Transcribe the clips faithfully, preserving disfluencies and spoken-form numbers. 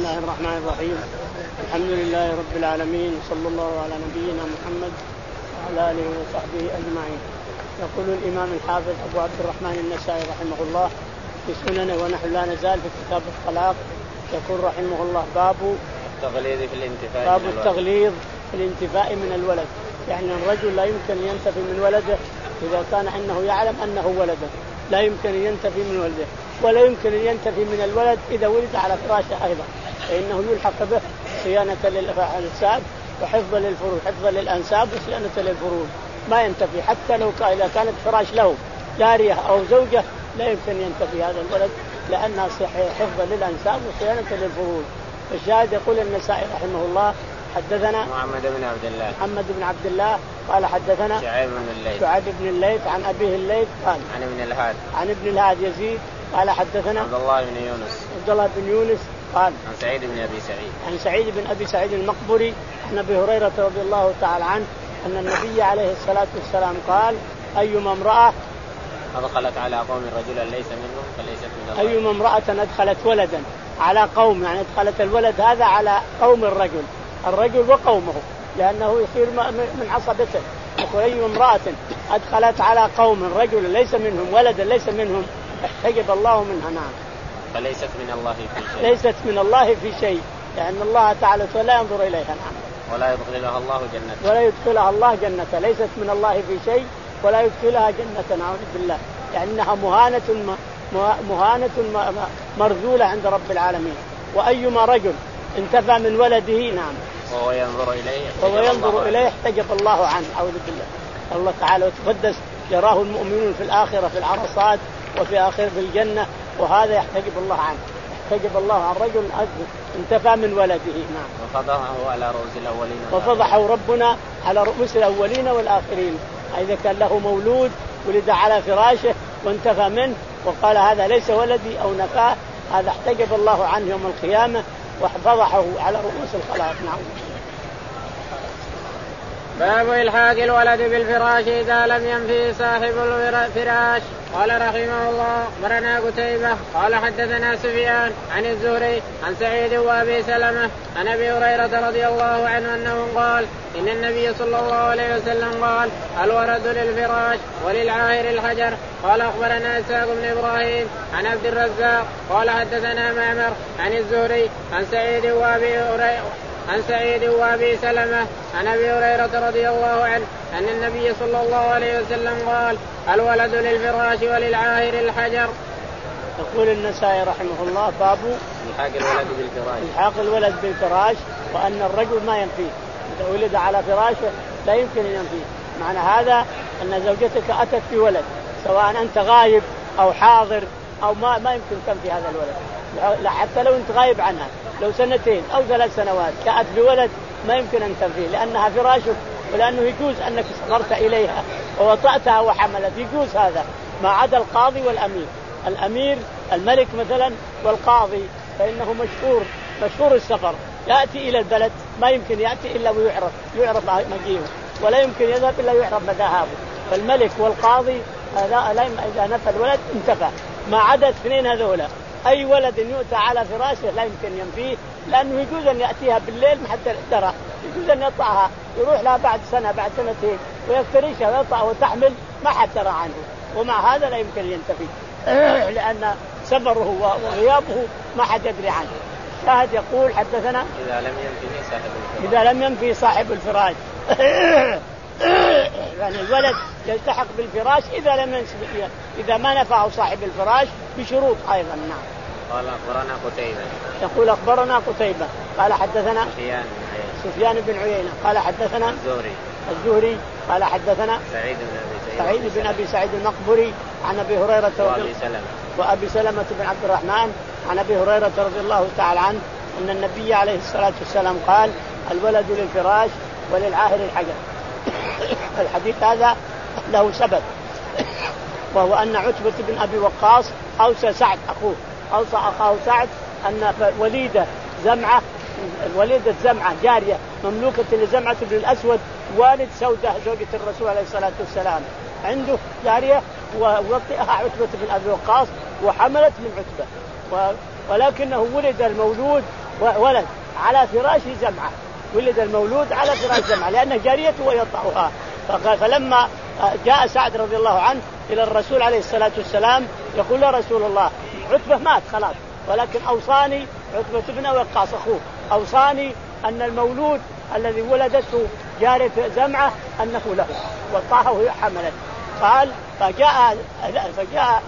الله الرحمن الرحيم. الحمد لله رب العالمين، صلى الله على نبينا محمد وعلى آله وصحبه أجمعين. يقول الإمام الحافظ أبو عبد الرحمن النسائي رحمه الله في سننه، ونحن لا نزال في كتاب الطلاق. يقول رحمه الله باب التغليظ في الانتفاء باب من التغليظ في الانتفاء من الولد. يعني الرجل لا يمكن ينتفي من ولده إذا كان أنه يعلم أنه ولده، لا يمكن ينتفي من ولده، ولا يمكن أن ينتفي من الولد إذا ولد على فراشه أيضا، فإنه يلحق به صيانة للأنساب وحفظا للفروج، حفظا للأنساب وصيانة للفروج. ما ينتفي حتى لو كان إذا كانت فراش له جارية أو زوجة، لا يمكن ينتفي هذا الولد لأنها حفظا للأنساب وصيانة للفروج. الشاهد يقول النسائي رحمه الله حدثنا محمد بن عبد الله محمد بن عبد الله قال حدثنا شعيب بن الليث شعيب بن الليث عن أبيه الليث قال عن ابن الهاد عن ابن الهاد يزيد قال حدثنا عبد الله بن يونس عبد الله بن يونس قال عن سعيد بن أبي سعيد عن سعيد بن أبي سعيد المقبري عن أبي هريرة رضي الله تعالى عنه أن النبي عليه الصلاة والسلام قال أيما امرأة أدخلت على قوم رجلا ليس منهم فليست من الله. أيما امرأة أدخلت ولدا على قوم، يعني أدخلت الولد هذا على قوم الرجل الرجل وقومه، لأنه يصير من عصبته. يقول أيما امرأة أدخلت على قوم رجل ليس منهم ولدا ليس منهم احتجب الله منها. نعم، فليست من الله في شيء. ليست من الله في شيء، لأن الله تعالى لا ينظر إليها. نعم. ولا يدخلها الله جنة. ولا يدخلها الله جنة، ليست من الله في شيء ولا يدخلها جنة، نعوذ بالله، لأنها مهانة مهانة مرذولة عند رب العالمين. وأيما رجل انتفى من ولده نعم وهو ينظر إليه وهو ينظر إليه احتجب الله عنه، أعوذ بالله. الله تعالى وتقدس يراه المؤمنون في الآخرة في العرصات وفي آخر في الجنة، وهذا يحتجب الله عنه، يحتجب الله عن رجل انتفى من ولده. نعم. وفضحه على رؤوس الأولين وفضحه ربنا على رؤوس الأولين والآخرين. إذا كان له مولود ولد على فراشه وانتفى منه وقال هذا ليس ولدي أو نفاه، هذا احتجب الله عنه يوم القيامة وفضحه على رؤوس الخلائق. نعم. باب إلحاق الولد بالفراش إذا لم ينفي صاحب الفراش. قال رحمه الله أخبرنا قتيبة قال حدثنا سفيان عن الزهري عن سعيد وأبي سلمة عن أبي هريرة رضي الله عنه أنه قال إن النبي صلى الله عليه وسلم قال الولد للفراش وللعاهر الحجر. قال أخبرنا إسحاق بن إبراهيم عن عبد الرزاق قال حدثنا معمر عن الزهري عن سعيد وأبي هريرة عن سعيد وأبي سلمة عن أبي هريرة رضي الله عنه أن النبي صلى الله عليه وسلم قال الولد للفراش وللعاهر الحجر. يقول النسائي رحمه الله باب إلحاق الولد بالفراش إلحاق الولد بالفراش، وأن الرجل ما ينفيه إذا ولد على فراشه لا يمكن أن ينفيه. معنى هذا أن زوجتك أتت بولد سواء أنت غايب أو حاضر أو ما ما يمكن تنفي هذا الولد، حتى لو أنت غايب عنها لو سنتين أو ثلاث سنوات جاءت بولد ما يمكن أن تنفيه، لأنها فراشك، ولأنه يجوز أنك صغرت إليها ووطأتها وحملت، يجوز هذا، ما عدا القاضي والأمير. الأمير الملك مثلا والقاضي فإنه مشهور مشهور السفر، يأتي إلى البلد ما يمكن يأتي إلا ويعرف يعرف مجيئه، ولا يمكن يذهب إلا يعرف مذهبه. فالملك والقاضي إذا نفى الولد انتفى، ما عدا اثنين هذولا أي ولد يؤتى على فراشه لا يمكن ينفيه، لأنه يجوز أن يأتيها بالليل حتى ترى، يجوز أن يطعها يروح لها بعد سنة بعد سنتين ويفترشها ويطع وتحمل ما حد ترى عنه، ومع هذا لا يمكن ينتفي لأن سفره وغيابه ما حد يدري عنه. شاهد يقول حدثنا إذا لم ينفي صاحب الفراش إذا لم ينفي صاحب الفراش يعني الولد يلتحق بالفراش إذا لم ينفي، إذا ما نفعه صاحب الفراش بشروط أيضا. نعم. قال أخبرنا قتيبة يقول أخبرنا قتيبة قال حدثنا سفيان سفيان بن عيينة قال حدثنا الزهري الزهري قال حدثنا سعيد بن أبي سعيد بن أبي سعيد المقبري عن أبي هريرة وأبي سلمة وأبي سلمة بن عبد الرحمن عن أبي هريرة رضي الله تعالى عنه أن النبي عليه الصلاة والسلام قال الولد للفراش وللعاهر الحجر. الحديث هذا له سبب، وهو أن عتبة بن أبي وقاص أوصى سعد أخوه أوصى أخاه سعد أن وليدة زمعة وليدة زمعة جارية مملوكة لزمعة بن الأسود والد سودة زوجة الرسول عليه الصلاة والسلام، عنده جارية ووطئها عتبة بن أبي وقاص وحملت من عتبة، ولكنه ولد المولود ولد على فراش زمعة، ولد المولود على فراش زمعة لأنه جاريته ويطأها. فلما جاء سعد رضي الله عنه إلى الرسول عليه الصلاة والسلام يقول يا رسول الله عتبة مات خلاص، ولكن أوصاني عتبة بن وقاص أخوه أوصاني أن المولود الذي ولدته جارية زمعة أنه له، وطاها وهي حملت. قال فجاء فجاء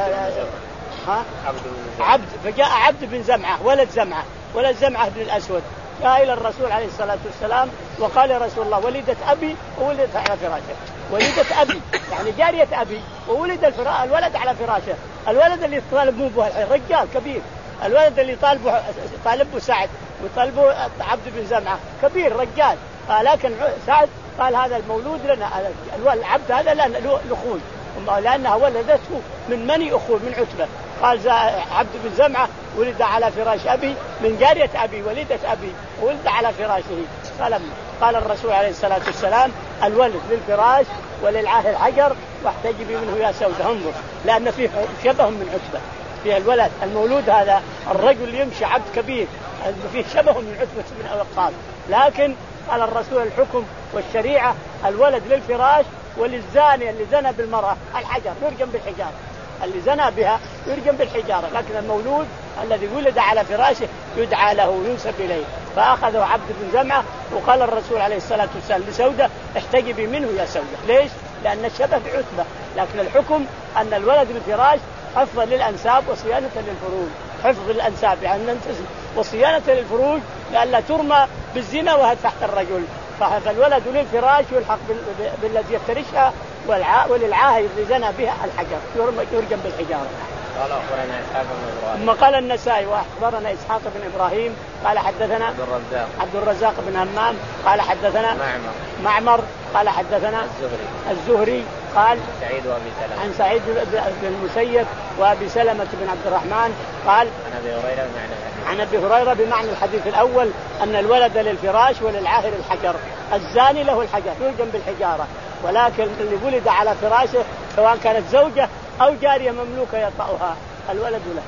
ها عبد فجاء عبد بن زمعة ولد زمعة ولد زمعة بن الأسود جاء إلى الرسول عليه الصلاة والسلام وقال يا رسول الله ولدت أبي وولدت على فراشه، ولدت أبي يعني جارية أبي وولد الولد على فراشه. الولد اللي طالب مو به رجال كبير، الولد اللي طالبه طالبه سعد وطالبه عبد بن زمعة كبير رجال، لكن سعد قال هذا المولود لنا، العبد هذا لنا لأخوي لأنها ولدته من مني أخوه من عتبة. قال عبد بن زمعة ولد على فراش أبي من جارية أبي ولدت أبي ولد على فراشه. قال قال الرسول عليه الصلاة والسلام الولد للفراش وللعاهر حجر واحتجبي منه يا سودة. انظر لأن فيه شبه من عتبة، فيه الولد المولود هذا الرجل يمشي عبد كبير فيه شبه من عتبة بن وقاص، لكن قال الرسول الحكم والشريعة الولد للفراش وللزاني اللي زنى بالمرأة الحجر يرجم بالحجارة، اللي زنى بها يرجم بالحجارة، لكن المولود الذي ولد على فراشه يدعى له وينسب إليه. فأخذه عبد بن زمعة وقال الرسول عليه الصلاة والسلام لسودة احتجبي منه يا سودة. ليش؟ لأن الشبه بعتبة، لكن الحكم أن الولد بالفراش حفظا للأنساب وصيانة للفروج، حفظ الأنساب يعني ننتزل وصيانة للفروج لألا ترمى بالزنا وهي تحت الرجل. فالولد للفراش يلحق بالذي يفترشها وللعاهر اللي زنى بها الحجر يرجم بالحجارة. قال أخبرنا إسحاق بن إبراهيم ثم قال النسائي وأخبرنا إسحاق بن إبراهيم قال حدثنا عبد الرزاق عبد الرزاق بن همام قال حدثنا معمر معمر قال حدثنا الزهري الزهري قال سعيد وأبي سلمة عن سعيد بن المسيب وأبي سلمة بن عبد الرحمن قال عن أبي هريرة بمعنى الحديث عن أبي هريرة بمعنى الحديث الأول أن الولد للفراش وللعاهر الحجر، الزاني له الحجر يرجم بالحجارة، ولكن اللي ولد على فراشه سواء كانت زوجة أو جارية مملوكة يطأها الولد له.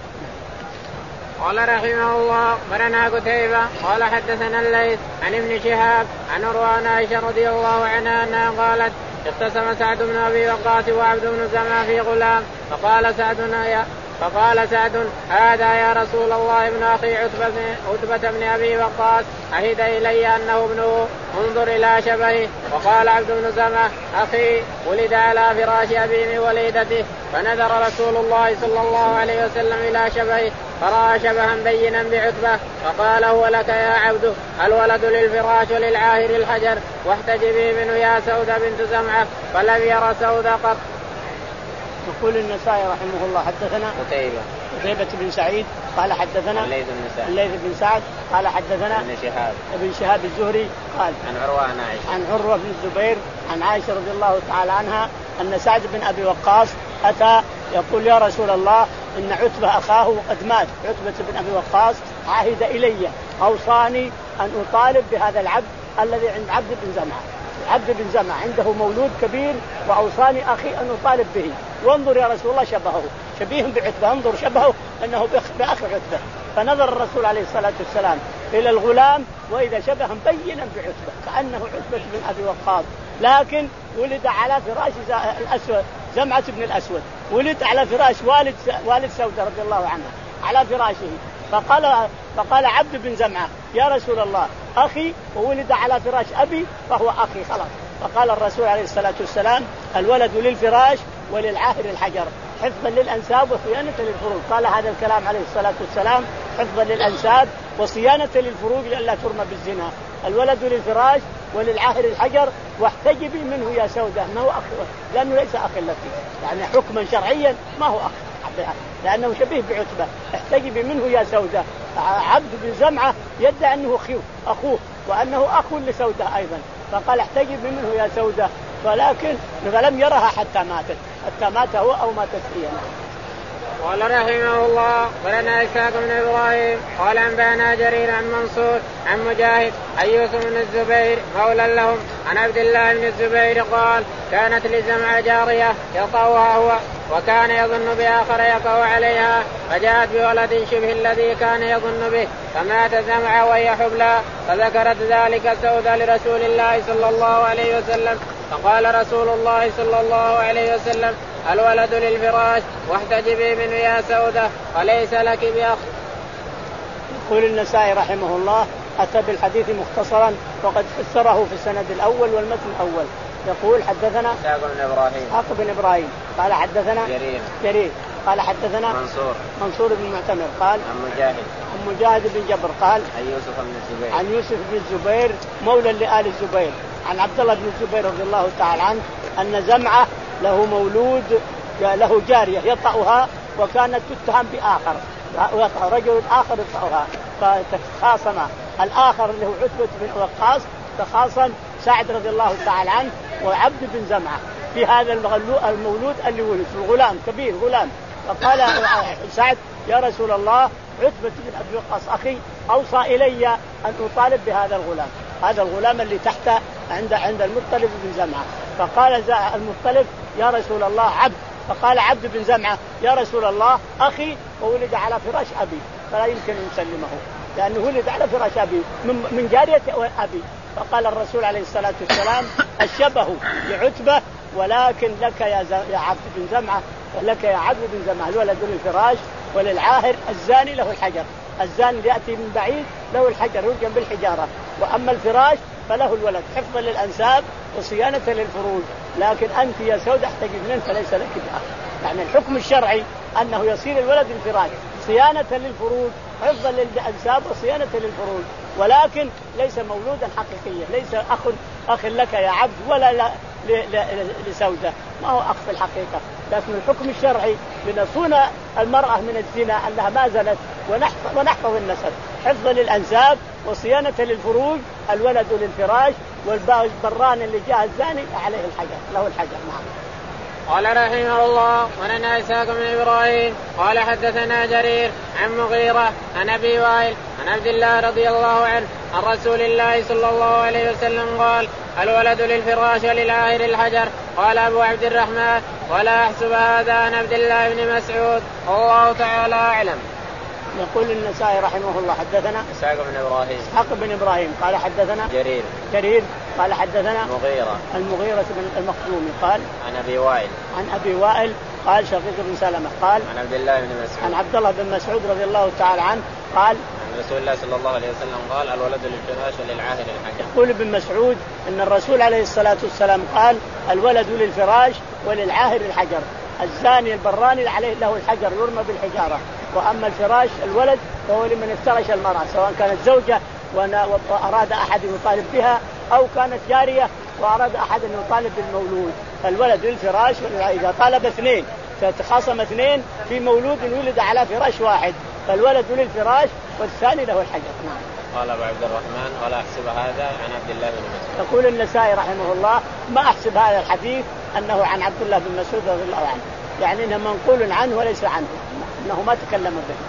قال رحمه الله برنا قتيبة قال حدثنا الليث عن ابن شهاب عن عروة عن عائشة رضي الله عنها أنها قالت اختصم سعد بن أبي وقاص وعبد بن زمعة في غلام فقال سعد يا فقال سعد هذا يا رسول الله ابن أخي عتبة, عتبة بن أبي وقاص عهد إلي أنه ابنه انظر إلى شبهه. وقال عبد بن زمعة أخي ولد على فراش أبي من وليدته. فنذر رسول الله صلى الله عليه وسلم إلى شبهه فرأى شبها بينا بعتبة فقال هو لك يا عبد الولد للفراش وللعاهر الحجر واحتجبي منه يا سودة بنت زمعة فلم ير سودة قط. يقول النسائي رحمه الله حدثنا قتيبة قتيبة بن سعيد قال حدثنا الليث بن سعد الليث بن سعد قال حدثنا ابن شهاب ابن شهاب الزهري قال عن عروة عن عائشة عن عروة بن الزبير عن عائشة رضي الله تعالى عنها أن سعد بن أبي وقاص أتى يقول يا رسول الله إن عتبة أخاه وقد مات، عتبة بن أبي وقاص عهد إلي أوصاني أن أطالب بهذا العبد الذي عند عبد بن زمعة، عبد بن زمعة عنده مولود كبير وأوصاني أخي أن أطالب به، وانظر يا رسول الله شبهه شبيه بعتبة، انظر شبهه أنه بأخي عتبة. فنظر الرسول عليه الصلاة والسلام إلى الغلام وإذا شبها بينا بعتبة كأنه عتبة بن أبي وقاص، لكن ولد على فراش الأسود زمعة بن الأسود، ولد على فراش والد والد سودة رضي الله عنها على فراشه. فقال فقال عبد بن زمعة يا رسول الله أخي وولد على فراش أبي فهو أخي خلاص. فقال الرسول عليه الصلاة والسلام الولد للفراش وللعاهر الحجر حفظا للأنساب وصيانة للفروج. قال هذا الكلام عليه الصلاة والسلام حفظا للأنساب وصيانة للفروج لئلا ترمى بالزنا. الولد للفراش وللعاهر الحجر واحتجبي منه يا سودة ما هو أخ، لأنه ليس أخ لك، يعني حكما شرعيا ما هو أخ لأنه شبيه بعتبة. احتجبي منه يا سودة. عبد بن زمعة يدعي أنه أخوه وأنه أخ لسودة أيضا، فقال احتجبي منه يا سودة، ولكن فلم يرها حتى ماتت حتى مات هو أو ماتت هي. قال رحمه الله ولنا إسحاق بن إبراهيم قال أنبأنا جرير عن منصور عن مجاهد عن يوسف بن الزبير مولى لهم عن عبد الله بن الزبير قال كانت لزمعة جارية يطأها هو وكان يظن بآخر يقع عليها فجاءت بولد شبه الذي كان يظن به فمات زمعة وهي حبلى فذكرت ذلك سودة لرسول الله صلى الله عليه وسلم فقال رسول الله صلى الله عليه وسلم الولد للفراش واحتجبي منه يا سودة وليس لك بأخ. يقول النسائي رحمه الله أتى بالحديث مختصرا وقد فسره في السند الأول والمتن الأول. يقول حدثنا إسحاق بن إبراهيم إسحاق بن إبراهيم قال حدثنا جرير جرير قال حدثنا منصور منصور بن معتمر قال عن مجاهد عن مجاهد بن جبر قال عن يوسف بن الزبير عن يوسف بن الزبير مولى لآل الزبير عن عبد الله بن الزبير رضي الله تعالى عنه أن زمعة له مولود له جارية يطأها وكانت تتهم بآخر رجل آخر يطأها فتخاصم الآخر اللي هو عتبة بن وقاص تخاصم سعد رضي الله تعالى عنه وعبد بن زمعة في هذا المولود اللي ولد الغلام كبير غلام. فقال سعد يا رسول الله عتبة بن أبي وقاص أخي أوصى إلي أن أطالب بهذا الغلام هذا الغلام اللي تحت عند عند المطلب بن زمعة. فقال المطلب يا رسول الله عبد فقال عبد بن زمعة يا رسول الله أخي وولد على فراش أبي فلا يمكن أن يسلمه لأنه ولد على فراش أبي من جارية أبي. فقال الرسول عليه الصلاة والسلام الشبه لعتبة ولكن لك يا, يا عبد بن زمعة ولك يا عبد بن زمعة الولد للفراش وللعاهر الزاني له الحجر الزاني يأتي من بعيد له الحجر يرجم بالحجارة وأما الفراش فله الولد حفظا للأنساب وصيانة للفروج. لكن أنت يا سودة احتجب منك فليس لك بأخ. يعني الحكم الشرعي أنه يصير الولد الفراش صيانة للفروج حفظا للأنساب وصيانة للفروج ولكن ليس مولودا حقيقيا ليس أخ أخ لك يا عبد ولا ل... ل... ل... لسودة ما هو أخ في الحقيقة. لكن الحكم الشرعي لنصون المرأة من الزنا أنها ما زنت ونحفظ, ونحفظ النسب حفظا للأنساب وصيانة للفروج الولد للفراش والبران اللي جاء الزاني عليه الحجر له الحجر. نعم. قال رحمه الله ولنا إسحاق بن إبراهيم قال حدثنا جرير عن مغيرة عن أبي وائل عن عبد الله رضي الله عنه عن رسول الله صلى الله عليه وسلم قال الولد للفراش وللعاهر الحجر. قال أبو عبد الرحمن ولا أحسب هذا عن عبد الله بن مسعود الله تعالى أعلم. يقول النسائي رحمه الله حدثنا إسحاق بن إبراهيم إسحاق بن إبراهيم قال حدثنا جرير جرير قال حدثنا مغيرة المغيرة بن المخزومي قال عن أبي وائل عن أبي وائل قال شقيق بن سلمة قال عن عبد الله بن مسعود عن عبد الله بن مسعود رضي الله تعالى عنه قال عن رسول الله صلى الله عليه وسلم قال الولد للفراش وللعاهر الحجر. يقول ابن مسعود أن الرسول عليه الصلاة والسلام قال الولد للفراش وللعاهر الحجر الزاني البراني عليه له الحجر يرمى بالحجارة وأما الفراش الولد فهو لمن افترش المرأة سواء كانت زوجة وأراد أحد يطالب بها أو كانت جارية وأراد أحد أن يطالب بالمولود. فالولد للفراش إذا طالب اثنين فتخاصم اثنين في مولود ولد على فراش واحد فالولد للفراش والثاني له الحجر. نعم. قال أبو عبد الرحمن ولا أحسب هذا عن عبد الله بن مسعود. يقول النسائي رحمه الله ما أحسب هذا الحديث أنه عن عبد الله بن مسعود رضي الله عنه يعني إنه منقول عنه وليس عنه أنه ما تكلم به.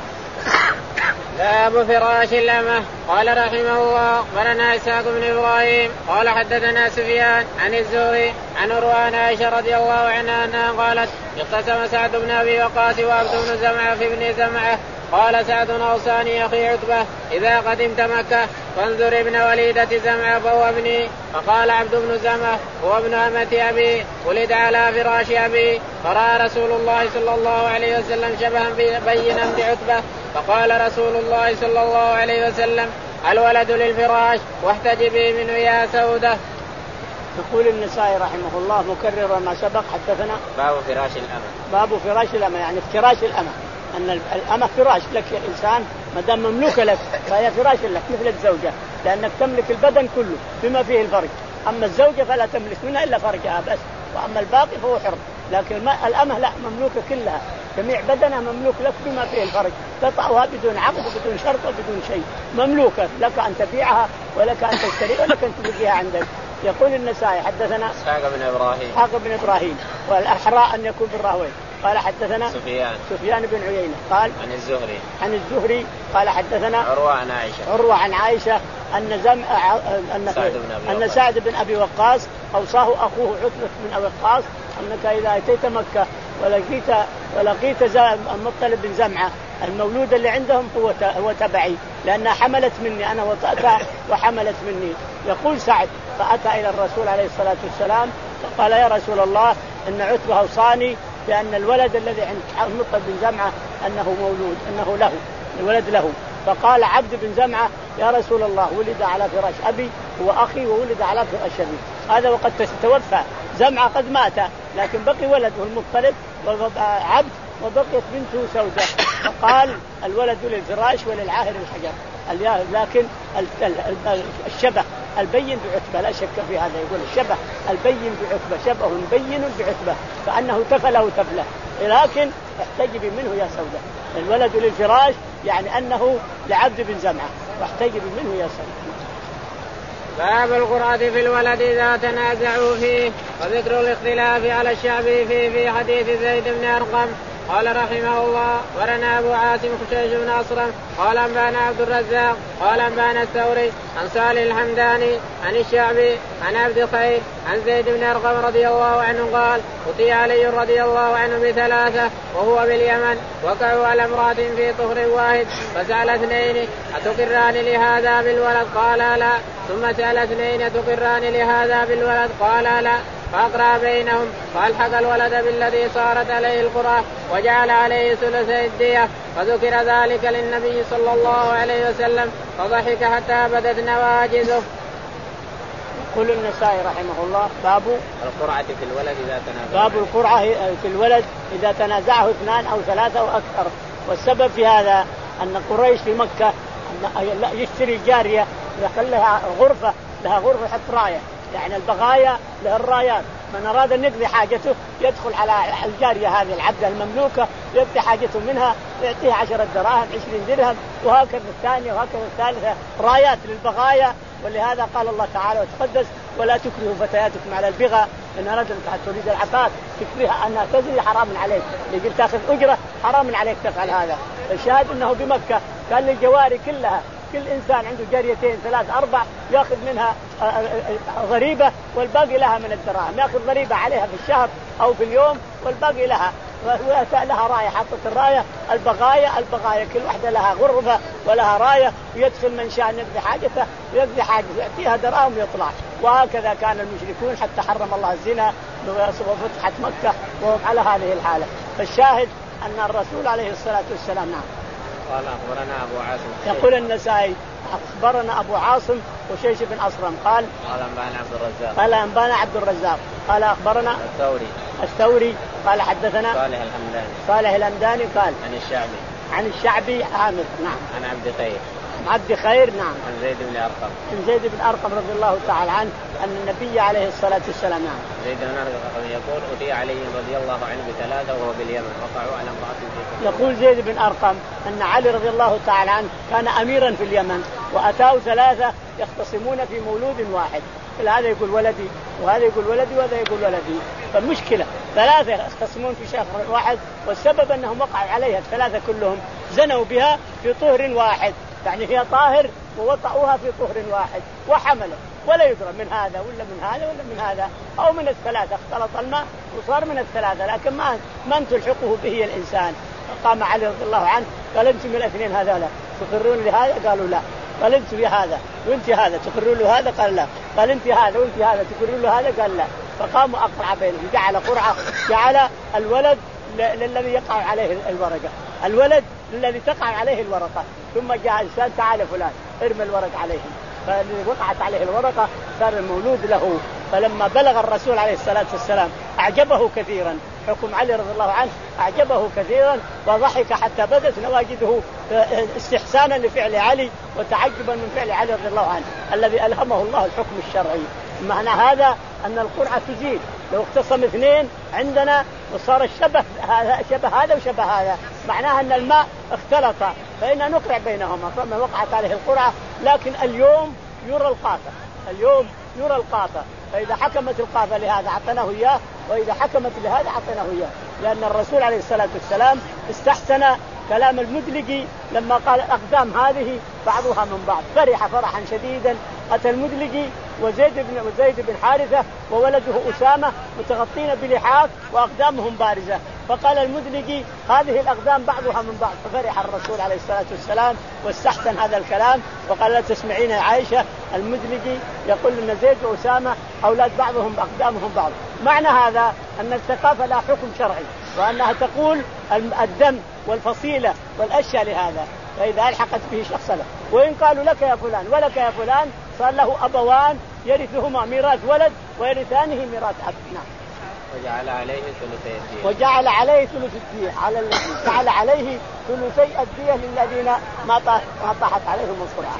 باب فراش الأمة. قال رحمه الله ولنا إسحاق بن إبراهيم قال حدثنا سفيان عن الزهري عن عروة عائشة رضي الله عنها أنها قالت اقتسم سعد بن أبي وقاص وعبد بن زمعة في ابن زمعة. قال سعد أوصاني أخي عتبة إذا قدمت مكة فانظر ابن وليدة زمعة فهو ابني. فقال عبد بن زمعة هو ابن أمة أبي ولد على فراش أبي. فرأى رسول الله صلى الله عليه وسلم شبها بينا بعتبة فقال رسول الله صلى الله عليه وسلم الولد للفراش واحتجبي منه يا سودة. يقول النسائي رحمه الله مكرر ما سبق حدثنا باب فراش الأمة. باب فراش الأمة يعني افتراش الأمة أن الأمة فراش لك يا إنسان ما دام مملوكة لك فهي فراش لك مثل الزوجة لأنك تملك البدن كله بما فيه الفرج. أما الزوجة فلا تملك منها إلا فرجها بس وأما الباقي فهو حر. لكن الأمة لا مملوكة كلها جميع بدنها مملوك لك بما فيه الفرج تطأها بدون عقد وبدون شرط وبدون شيء مملوكة لك أن تبيعها ولك أن تشتريها ولك أن تبقيها عندك. يقول النسائي حدثنا إسحاق بن إبراهيم إسحاق بن إبراهيم والأحرى أن يكون بالراوي قال حدثنا سفيان سفيان بن عيينة قال عن الزهري عن الزهري قال حدثنا عروة عن عائشة عروة عن عائشة أن زم أن سعد أن سعد بن أبي وقاص أوصاه أخوه عتبة بن أبي وقاص أنك إذا أتيت مكة ولقيت ولقيت المطلب بن زمعة المولود اللي عندهم هو هو تبعي لأنها حملت مني أنا وطأتها وحملت مني. يقول سعد فأتى إلى الرسول عليه الصلاة والسلام فقال يا رسول الله إن عتبة أوصاني بأن الولد الذي عند المطلب بن زمعة أنه مولود أنه له الولد له. فقال عبد بن زمعة يا رسول الله ولد على فراش أبي هو أخي وولد على فراش أبي هذا وقد توفى زمعة قد مات لكن بقي ولده المطلب عبد وبقيت بنته سودة. فقال الولد للفراش وللعاهر الحجر لكن الشبه البين بعتبة لا شك في هذا. يقول الشبه البين بعتبة شبه بين بعتبة فأنه تفله تفله لكن احتجبي منه يا سودة. الولد للفراش يعني أنه لعبد بن زمعة واحتجبي منه يا سودة. باب القرعة في الولد إذا تنازعوا فيه وذكر الاختلاف على الشعب فيه في حديث زيد بن أرقم. قال رحمه الله ورنا أبو عاصم خشيش بن أصرم قال أنبانا عبد الرزاق قال أنبانا الثوري عن صالح الحمداني عن الشعبي عن عبد خير عن زيد بن أرقم رضي الله عنه قال أتي علي رضي الله عنه بثلاثة وهو باليمن وقعوا على امرأة في طهر واحد فسأل اثنين أتقران لهذا بالولد قال لا ثم سأل اثنين أتقران لهذا بالولد قال لا فأقرأ بينهم فألحق الولد بالذي صارت عليه القرى وجعل عليه ثلثي الدية فذكر ذلك للنبي صلى الله عليه وسلم فضحك حتى بدت نواجذه. يقول النسائي رحمه الله باب القرعة في الولد إذا تنازعوا باب القرعة في الولد إذا تنازعه اثنان أو ثلاثة أو أكثر. والسبب في هذا أن قريش في مكة يشتري جارية يخليها غرفة لها غرفة حط راية يعني البغايا له الرايات من أراد أن يقضي حاجته يدخل على الجارية هذه العبدة المملوكة يقضي حاجته منها يعطيها عشرة دراهم عشرين درهم وهكذا الثانية وهكذا الثالثة رايات للبغايا. ولهذا قال الله تعالى وتقدس ولا تكرهوا فتياتكم على البغاء إن أردت أن تريد العفاف تكرهها أنها تزني حرام عليك يقول تأخذ أجرة حرام عليك تفعل هذا. الشاهد أنه بمكة كان للجواري كلها كل إنسان عنده جاريتين ثلاث أربع يأخذ منها ضريبة والباقي لها من الدراهم يأخذ ضريبة عليها في الشهر أو في اليوم والباقي لها لها راية حطت الراية البغايا البغايا كل واحدة لها غرفة ولها راية ويدخل من شاء يقضي حاجته ويقضي حاجته يعطيها دراهم ويطلع. وهكذا كان المشركون حتى حرم الله الزنا وفتحت مكة وهم على هذه الحالة. فالشاهد أن الرسول عليه الصلاة والسلام نعم قال أخبرنا أبو عاصم يقول النسائي أخبرنا أبو عاصم وشيش بن أصرم قال قال أنبانا عبد الرزاق قال أنبانا عبد الرزاق قال أخبرنا الثوري الثوري قال حدثنا صالح الحمداني صالح الحمداني قال عن الشعبي عن الشعبي عامر نعم عن عبد خير عبد خير نعم عن زيد بن أرقم عن زيد بن أرقم رضي الله تعالى عنه أن النبي عليه الصلاة والسلام نعم زيد بن أرقم يقول أتي علي رضي الله عنه بثلاثة وهو باليمن وقعوا على امرأة في يقول زيد بن أرقم أن علي رضي الله تعالى عنه كان أميرا في اليمن وأتاه ثلاثة يختصمون في مولود واحد هذا يقول ولدي وهذا يقول ولدي وهذا يقول ولدي. فالمشكلة ثلاثة يختصمون في شهر واحد والسبب أنهم وقعوا عليها الثلاثة كلهم زنوا بها في طهر واحد يعني هي طاهر ووطئوها في طهر واحد وحملوا ولا يدرى من هذا ولا من هذا ولا من هذا أو من الثلاثة اختلط الماء وصار من الثلاثة لكن ما من تلحقه به الإنسان. فقام علي رضي الله عنه قال انتم من الاثنين هذولا تقرون لهذا قالوا لا قال انت بهذا وانت هذا تقرون له هذا قال لا قال انت هذا وانت هذا تقرون له هذا قال لا. فقاموا أقرع بينهم جعل قرعة جعل الولد للذي يقع عليه الورقة الولد الذي تقع عليه الورقة ثم جاء إنسان تعال فلان ارمي الورق عليهم فوقعت عليه الورقة صار المولود له. فلما بلغ الرسول عليه الصلاة والسلام أعجبه كثيرا حكم علي رضي الله عنه أعجبه كثيرا وضحك حتى بدت نواجذه استحسانا لفعل علي وتعجبا من فعل علي رضي الله عنه الذي ألهمه الله الحكم الشرعي. معنى هذا أن القرعة تزيد لو اختصم اثنين عندنا وصار الشبه هذا شبه هذا وشبه هذا معناها أن الماء اختلط فإن نقرع بينهما فما وقعت عليه القرعة. لكن اليوم يرى القافة اليوم يرى القافة فإذا حكمت القافة لهذا أعطناه إياه وإذا حكمت لهذا أعطناه إياه لأن الرسول عليه الصلاة والسلام استحسن كلام المدلجي لما قال الأقدام هذه بعضها من بعض فرح فرحا شديدا. أتى المدلجي وزيد بن وزيد بن حارثة وولده أسامة متغطين بلحاف وأقدامهم بارزة فقال المدلجي هذه الأقدام بعضها من بعض. ففرح الرسول عليه الصلاة والسلام واستحسن هذا الكلام وقال لا تسمعين يا عائشة المدلجي يقول إن زيد وأسامة أولاد بعضهم أقدامهم بعض. معنى هذا أن الثقافة لا حكم شرعي وأنها تقول الدم والفصيلة والأشياء لهذا، فإذا ألحقت به شخص له وإن قالوا لك يا فلان ولك يا فلان صار له أبوان يرثهما ميراث ولد ويرثانه ميراث أب. نعم. وجعل عليه ثلثي الدية. وجعل عليه ثلث الدية على الذين جعل عليه ثلثي الدية للذين ما طاحت عليهم القرآن.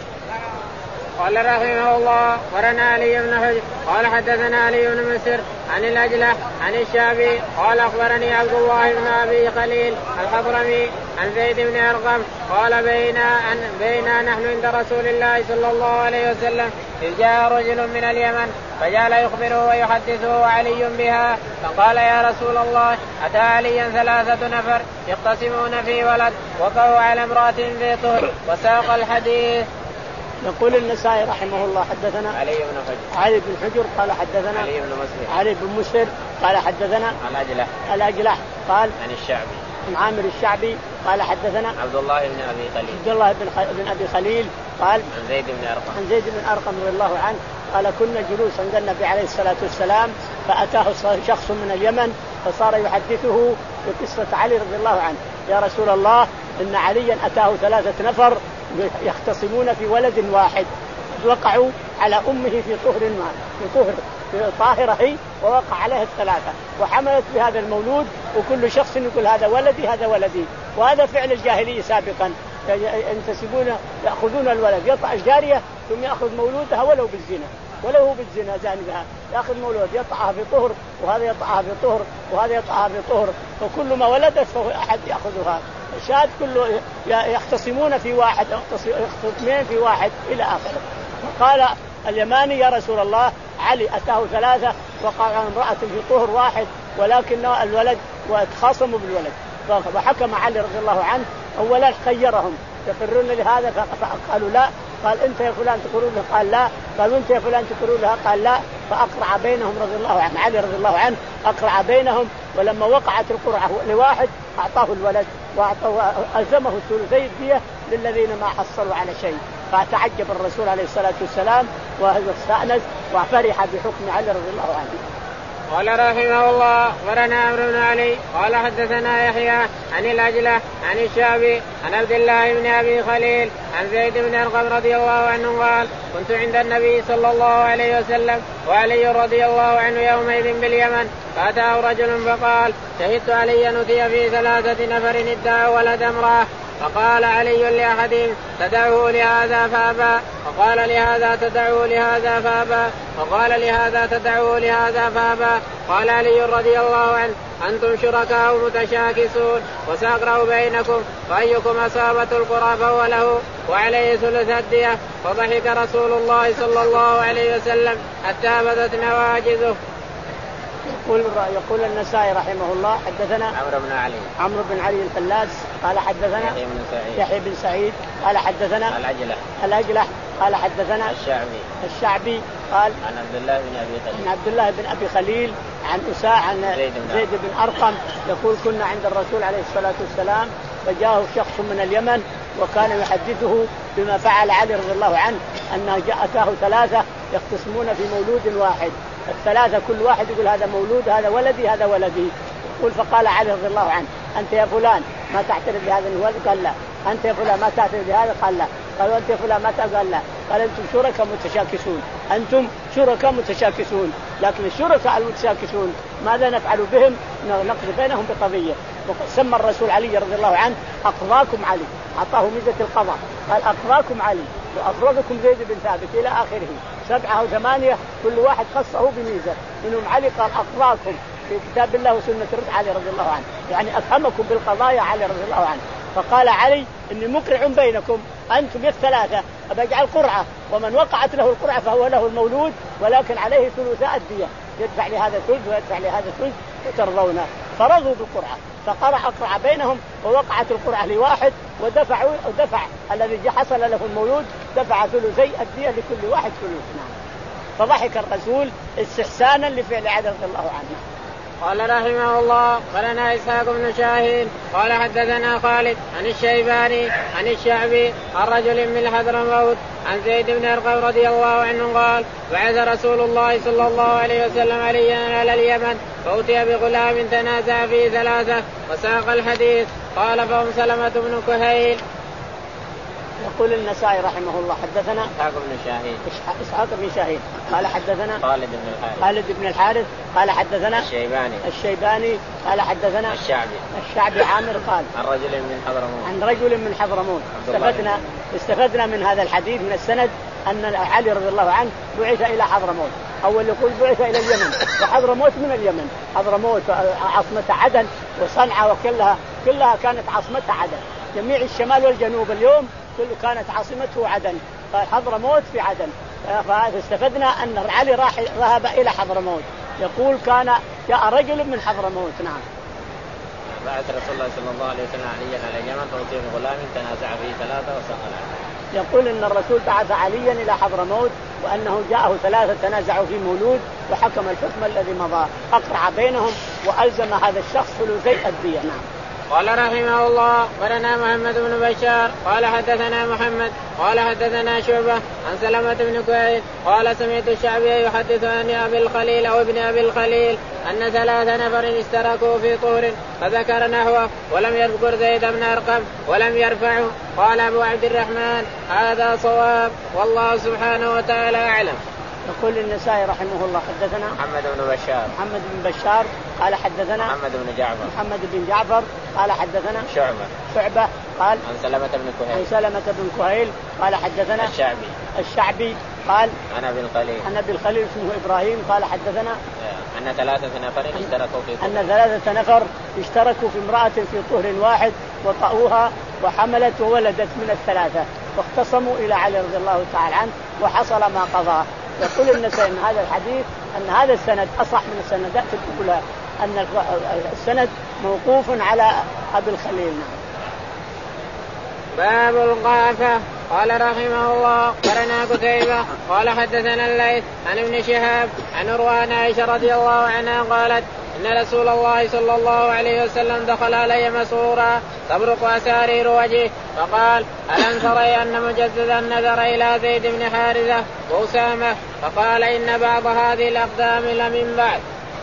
قال رحمه الله ورنا علي بن حجر قال حدثنا علي بن مسر عن الأجلح عن الشعبي قال أخبرني عبد الله بن أبي خليل الحضرمي عن زيد بن أرقم قال بينا, بينا نحن عند رسول الله صلى الله عليه وسلم إذ جاء رجل من اليمن فجعل يخبره ويحدثه وعلي بها فقال يا رسول الله أتى عليا ثلاثة نفر يختصمون في ولد وقعوا على امرأة في طهر وساق الحديث. يقول النسائي رحمه الله حدثنا علي بن حجر علي بن حجر قال حدثنا علي بن مسر علي بن مسر قال حدثنا الأجلح الأجلح قال عن الشعبي عن عامر الشعبي قال حدثنا عبد الله بن أبي خليل عبد الله بن, خ... بن أبي خليل قال عن زيد بن أرقم عن زيد بن أرقم رضي الله عنه قال كنا جلوس عند النبي عليه الصلاة والسلام فأتاه شخص من اليمن فصار يحدثه بقصة علي رضي الله عنه يا رسول الله إن عليا أتاه ثلاثة نفر يختصمون في ولد واحد وقعوا على أمه في طهر ما في طهر في طاهرة هي ووقع عليها الثلاثة وحملت بهذا المولود وكل شخص يقول هذا ولدي هذا ولدي. وهذا فعل الجاهلية سابقا ينتسبون يأخذون الولد يطع الجارية ثم يأخذ مولودها ولو بالزنا ولو بالزنا جانبها يأخذ مولود يطعها في طهر وهذا يطعها في طهر وهذا يطعها في طهر وكل ما ولدت فهو أحد يأخذها. الشاهد كله يختصمون في واحد يختصمين في واحد إلى آخره. فقال اليماني يا رسول الله علي أتاه ثلاثة وقع عن امرأة في طهر واحد ولكن الولد واتخاصموا بالولد فحكم علي رضي الله عنه أولا خيرهم يقرون لهذا فقالوا لا قال أنت يا فلان تقولون له قال لا قالوا أنت يا فلان تقولون لها قال لا فأقرع بينهم رضي الله عنه علي رضي الله عنه أقرع بينهم ولما وقعت القرعة لواحد أعطاه الولد وألزمه الثلثي الدية للذين ما حصلوا على شيء. فتعجب الرسول عليه الصلاة والسلام واستأنس وفرح بحكم علي رضي الله عنه. قال رحمه الله ورنا عمرو بن علي قال حدثنا يحيى عن الأجلح عن الشعبي عن عبد الله بن أبي خليل عن زيد بن أرقم رضي الله عنه قال كنت عند النبي صلى الله عليه وسلم وعلي رضي الله عنه يومئذ باليمن فأتاه رجل فقال شهدت عليا نتي في ثلاثة نفر ادعوا ولد امرأة فقال علي لأحدهم تدعوه لهذا فأبى وقال لهذا تدعوه لهذا فأبى وقال لهذا تدعوه لهذا فأبى. قال علي رضي الله عنه أنتم شركاء متشاكسون وسأقرأ بينكم فأيكم أصابت القرى فهو له وعليه ثلث الدية. فضحك رسول الله صلى الله عليه وسلم حتى بدت نواجذه. يقول يقول النسائي رحمه الله حدثنا عمرو بن علي عمرو بن علي الفلاس قال حدثنا يحيى بن سعيد يحيى بن سعيد قال حدثنا الأجلح الأجلح قال حدثنا الشعبي الشعبي قال عن عبد الله بن أبي خليل عن عبد الله بن أبي خليل عن أساء عن زيد بن, زيد بن أرقم يقول كنا عند الرسول عليه الصلاة والسلام فجاءه شخص من اليمن وكان يحدثه بما فعل علي رضي الله عنه أنه جاءته ثلاثة يختصمون في مولود واحد الثلاثة كل واحد يقول هذا مولود هذا ولدي هذا ولدي. يقول فقال علي رضي الله عنه أنت يا فلان ما تعترف بهذا الولد قال لا أنت يا فلان ما تعترف بهذا قال لا قالوا أنت يا فلان ما تعترف قال لا قال أنتم شركاء متشاكسون أنتم شركاء متشاكسون لكن الشركاء المتشاكسون ماذا نفعل بهم نقضي بينهم بقضية. سمى الرسول علي رضي الله عنه أقضاكم علي أعطاه ميزة القضاء قال أقضاكم علي وأفرضكم زيد بن ثابت إلى آخره سبعة أو ثمانية كل واحد خصه بميزة منهم علي قال أقضاكم في كتاب الله وسنة علي رضي الله عنه يعني أفهمكم بالقضايا علي رضي الله عنه. فقال علي إني مقرع بينكم أنتم الثلاثة أبجعل قرعة ومن وقعت له القرعة فهو له المولود ولكن عليه ثلثاء الدية يدفع لهذا ثلث ويدفع لهذا ثلث وترضون. فرضوا بالقرعة فقرع أقرع بينهم ووقعت القرعة لواحد ودفع ودفع الذي حصل له المولود دفع ثلثي الدية لكل واحد ثلث. فضحك الرسول استحسانا لفعل علي رضي الله عنه. قال رحمه الله قالنا إسحاق بن شاهين قال حدثنا خالد عن الشيباني عن الشعبي عن رجل من حضرموت عن زيد بن أرقم رضي الله عنه قال بعث رسول الله صلى الله عليه وسلم عليا على اليمن فأتي بغلام تنازع فيه ثلاثة وساق الحديث. قال فهم سلمة بن كهيل. يقول النسائي رحمه الله حدثنا إسحاق بن شاهين إسحاق بن شاهين قال حدثنا خالد بن الحارث خالد بن الحارث قال حدثنا الشيباني الشيباني قال حدثنا الشعبي الشعبي عامر قال عن رجل من حضرموت عن رجل من حضرموت. استفدنا استفدنا من هذا الحديث من السند أن علي رضي الله عنه بعث إلى حضرموت. أول يقول بعث إلى اليمن وحضرموت من اليمن. حضرموت عاصمة عدن وصنعاء وكلها كلها كانت عاصمتها عدن. جميع الشمال والجنوب اليوم كل كانت عاصمته عدن. حضرموت في عدن. فاستفدنا أن علي راح ذهب إلى حضرموت. يقول كان جاء رجل من حضرموت. نعم. بعث رسول الله صلى الله عليه وسلم عليا على اليمن فأتي بغلام تنازع فيه ثلاثة وسأل. يقول إن الرسول بعث عليا إلى حضرموت وأنه جاءه ثلاثة تنازعوا في مولود وحكم الحكم الذي مضى أقرع بينهم وألزم هذا الشخص ثلثي الدية. نعم. قال رحمه الله ولنا محمد بن بشار قال حدثنا محمد قال حدثنا شعبة عن سلمة بن كهيل قال سمعت الشعبي يحدث عن أبي الخليل أو ابن أبي الخليل أن ثلاث نفر اشتركوا في طهر فذكر نحوه ولم يذكر زيد بن أرقم ولم يرفعه. قال أبو عبد الرحمن هذا صواب والله سبحانه وتعالى أعلم. يقول النسائي رحمه الله حدثنا محمد بن بشار محمد بن بشار قال حدثنا محمد بن جعفر محمد بن جعفر قال حدثنا شعبة شعبة قال عن سلمة بن كهيل عن سلمة بن كهيل قال حدثنا الشعبي الشعبي قال عن أبي الخليل عن أبي الخليل اسمه إبراهيم قال حدثنا أن ثلاثة نفر اشتركوا في طهر أن ثلاثة نفر اشتركوا في امرأة في طهر واحد وطأوها وحملت وولدت من الثلاثة واختصموا إلى علي رضي الله تعالى عنه وحصل ما قضاه. يقول النسائي من هذا الحديث أن هذا السند أصح من السندات الأولى أن السند موقوف على أبي الخليل. باب القافة. قال رحمه الله قرنا قتيبة قال حدثنا الليث عن ابن شهاب عن عروة عائشة رضي الله عنها قالت إن رسول الله صلى الله عليه وسلم دخل علي مسرورا تبرق أسارير وجهه فقال ألم تري أن مجددا نذر إلى زيد بن حارثة وأسامة فقال إن بعض هذه الأقدام لمن بعد.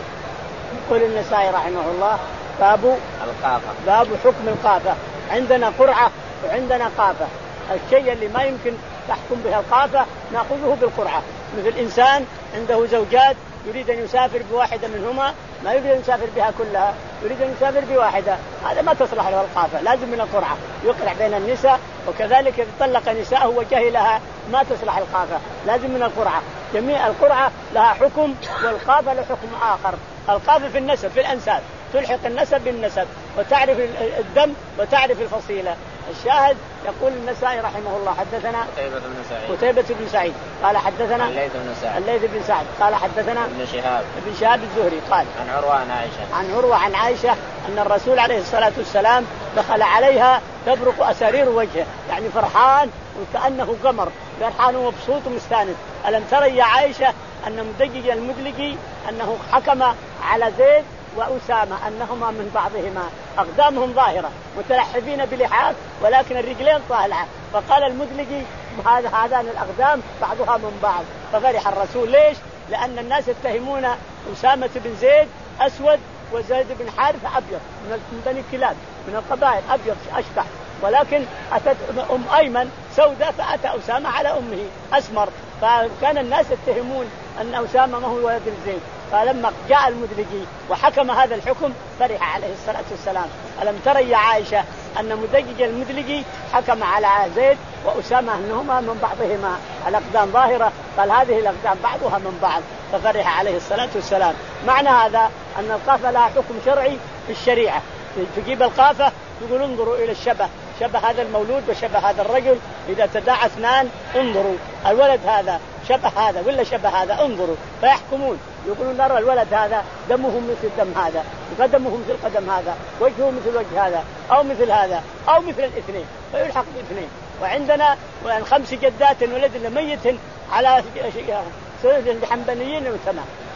يقول النسائي رحمه الله باب القافة باب حكم القافة. عندنا قرعة وعندنا قافة. الشيء اللي ما يمكن تحكم به القافة نأخذه بالقرعة. مثل إنسان عنده زوجات يريد أن يسافر بواحدة منهما ما يريد أن يسافر بها كلها يريد أن يسافر بواحدة هذا ما تصلح له القافة لازم من القرعة يقرع بين النساء. وكذلك إذا طلق نساءه وجهلها ما تصلح القافة لازم من القرعة. جميع القرعة لها حكم والقافة له حكم آخر. القافة في النسب في الأنساب تلحق النسب بالنسب وتعرف الدم وتعرف الفصيلة. الشاهد يقول النسائي رحمه الله حدثنا قتيبة بن سعيد قتيبة بن سعيد قال حدثنا الليث بن سعد الليث بن سعد قال حدثنا ابن شهاب ابن شهاب الزهري قال عن عروة عن عائشة عن عروة عن عائشة أن الرسول عليه الصلاة والسلام دخل عليها تبرق أسارير وجهه يعني فرحان وكأنه قمر فرحان ومبسوط ومستانس. ألم ترى يا عائشة أن مدجج المدلجي أنه حكم على زيد وأسامة أنهما من بعضهما أقدامهم ظاهرة متلحفين بلحاف ولكن الرجلين طالعة فقال المدلجي هذا هذان الأقدام بعضها من بعض. ففرح الرسول ليش؟ لأن الناس يتهمون أسامة بن زيد أسود وزيد بن حارثة أبيض من بني كلاب من القبائل أبيض أشقع ولكن أتت أم أيمن سوداء فأتى أسامة على أمه أسمر فكان الناس يتهمون أن أسامة ما هو ولد زيد. فلما جاء المدلجي وحكم هذا الحكم فرح عليه الصلاة والسلام. ألم ترى يا عائشة أن مدجج المدلجي حكم على زيد وأسامة أنهما من بعضهما الأقدام ظاهرة قال هذه الأقدام بعضها من بعض ففرح عليه الصلاة والسلام. معنى هذا أن القافة لها حكم شرعي في الشريعة. تجيب القافة تقول انظروا إلى الشبه شبه هذا المولود وشبه هذا الرجل إذا تداعى اثنان انظروا الولد هذا شبه هذا ولا شبه هذا انظروا فيحكمون يقولون نرى الولد هذا دمه مثل دم هذا قدمه مثل قدم هذا وجهه مثل وجه هذا أو مثل هذا أو مثل الاثنين فيلحق بالاثنين. وعندنا خمس جدات ولد ميت على سنة الحنبليين وتمام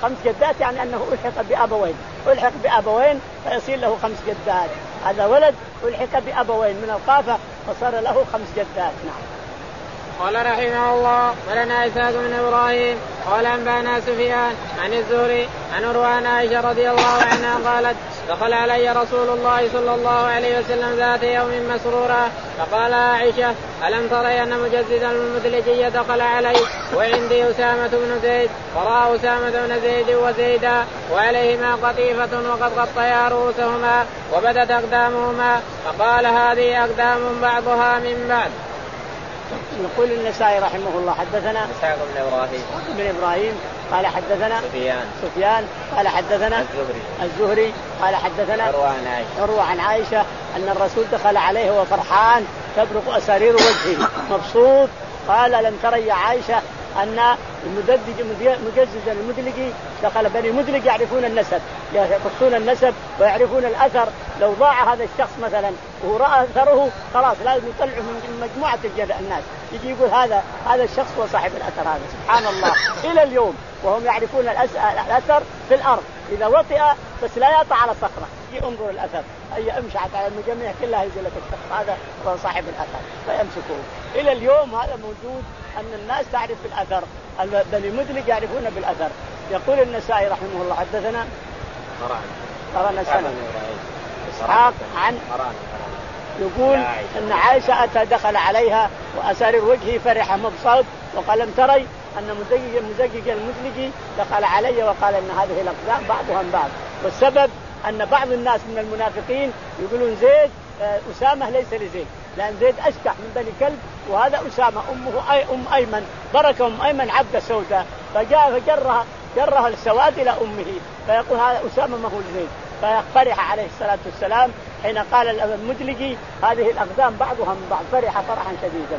خمس جدات يعني أنه ألحق بأبوين، ألحق بأبوين فيصير له خمس جدات. هذا ولد ألحق بأبوين من القافة فصار له خمس جدات. نعم. قال رحمه الله ولنا إسحاق بن إبراهيم قال أنبأنا سفيان عن الزهري عن عروة عن عائشة رضي الله عنها قالت دخل علي رسول الله صلى الله عليه وسلم ذات يوم مسرورا فقال عائشة ألم تري أن مجددا المدلجي دخل علي وعندي أسامة بن زيد ورأى أسامة بن زيد وزيدا وعليهما قطيفة وقد غطيا رؤوسهما وبدت أقدامهما فقال هذه أقدام بعضها من بعد. يقول النسائي رحمه الله حدثنا إسحاق بن إبراهيم بن إبراهيم قال حدثنا سفيان سفيان قال حدثنا الزهري الزهري قال حدثنا عروة عن عائشة عروة عن عائشة أن الرسول دخل عليه وهو فرحان تبرق أسارير وجهه مبسوط. قال لم ترى يا عائشة أن المدلج مجزز المدلجي دخل بني مدلج يعرفون النسب يقصون النسب ويعرفون الأثر. لو ضاع هذا الشخص مثلا وهو رأى أثره خلاص لازم يطلعه من مجموعة الناس يجي يقول هذا هذا الشخص هو صاحب الأثر هذا. سبحان الله إلى اليوم وهم يعرفون الأثر في الأرض إذا وطئ بس لا يقع على صخرة ينظر الأثر أي أمشعت على المجميع كلها يقول لك الشخص هذا هو صاحب الأثر فيمسكوه. إلى اليوم هذا موجود أن الناس تعرف بالأثر بني مدلج يعرفون بالأثر. يقول النسائي رحمه الله حدثنا قرن سنة إسحاق عن يقول أن عائشة أتى دخل عليها وأسارير وجهه فرحة مبسوط وقال لم تري أن مزجج مزجج المدلجي دخل علي وقال أن هذه الأقدام بعضها من بعض. والسبب أن بعض الناس من المنافقين يقولون زيد أسامة ليس لزيد لأن زيد أشكح من بني كلب وهذا أسامة أمه أي أم أيمن بركة أم أيمن عبد سوداء فجاء فجرها جرها السواد إلى أمه فيقول هذا أسامة ما هو زيد. ففرح عليه الصلاة والسلام حين قال المدلجي هذه الأقدام بعضها من بعض فرح فرحا شديدا.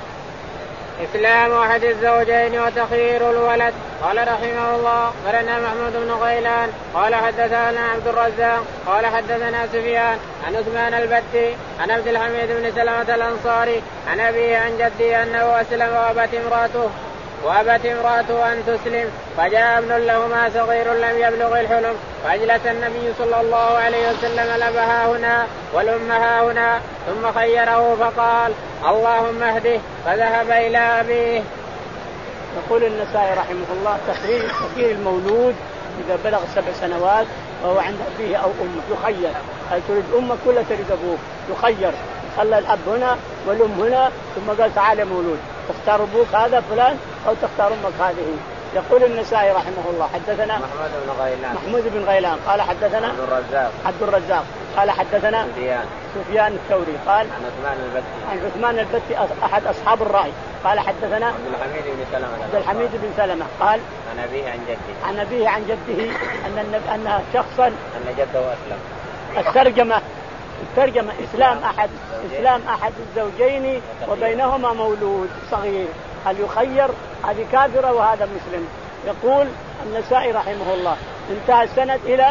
إسلام أحد الزوجين وتخيير الولد. قال رحمه الله قرنا محمود بن غيلان قال حدثنا عبد الرزاق قال حدثنا سفيان عن عثمان البتي عن عبد الحميد بن سلمة الأنصاري عن أبيه عن جده أنه أسلم وأبت امرأته وأبت امرأته أن تسلم فجاء ابن لهما صغير لم يبلغ الحلم فأجلس النبي صلى الله عليه وسلم الأبها هنا والأم ها هنا ثم خيره فقال اللهم اهده فذهب إلى أبيه. يقول النسائي رحمه الله تخيير تخيير المولود إذا بلغ سبع سنوات وهو عند أبيه أو أمه يخير هل تريد أمك ولا تريد أبوك يخير خلى الأب هنا والأم هنا ثم قال تعال مولود تختار أبوك هذا فلان أو تختار أمك هذه. يقول النسائي رحمه الله حدثنا محمود بن غيلان محمود بن غيلان قال حدثنا عبد الرزاق عبد الرزاق قال حدثنا سفيان سفيان الثوري قال عن عثمان البتي عن عثمان البتي أحد أصحاب الرأي قال حدثنا عبد الحميد بن سلمة عبد الحميد بن سلمة قال عن أبيه عن جده عن أبيه عن جده أن النبي أن شخصا أن جده أسلم. الترجمة الترجمة إسلام أحد إسلام أحد الزوجين وبينهما مولود صغير هل يخير هذه كافرة وهذا مسلم. يقول النسائي رحمه الله انتهى السند إلى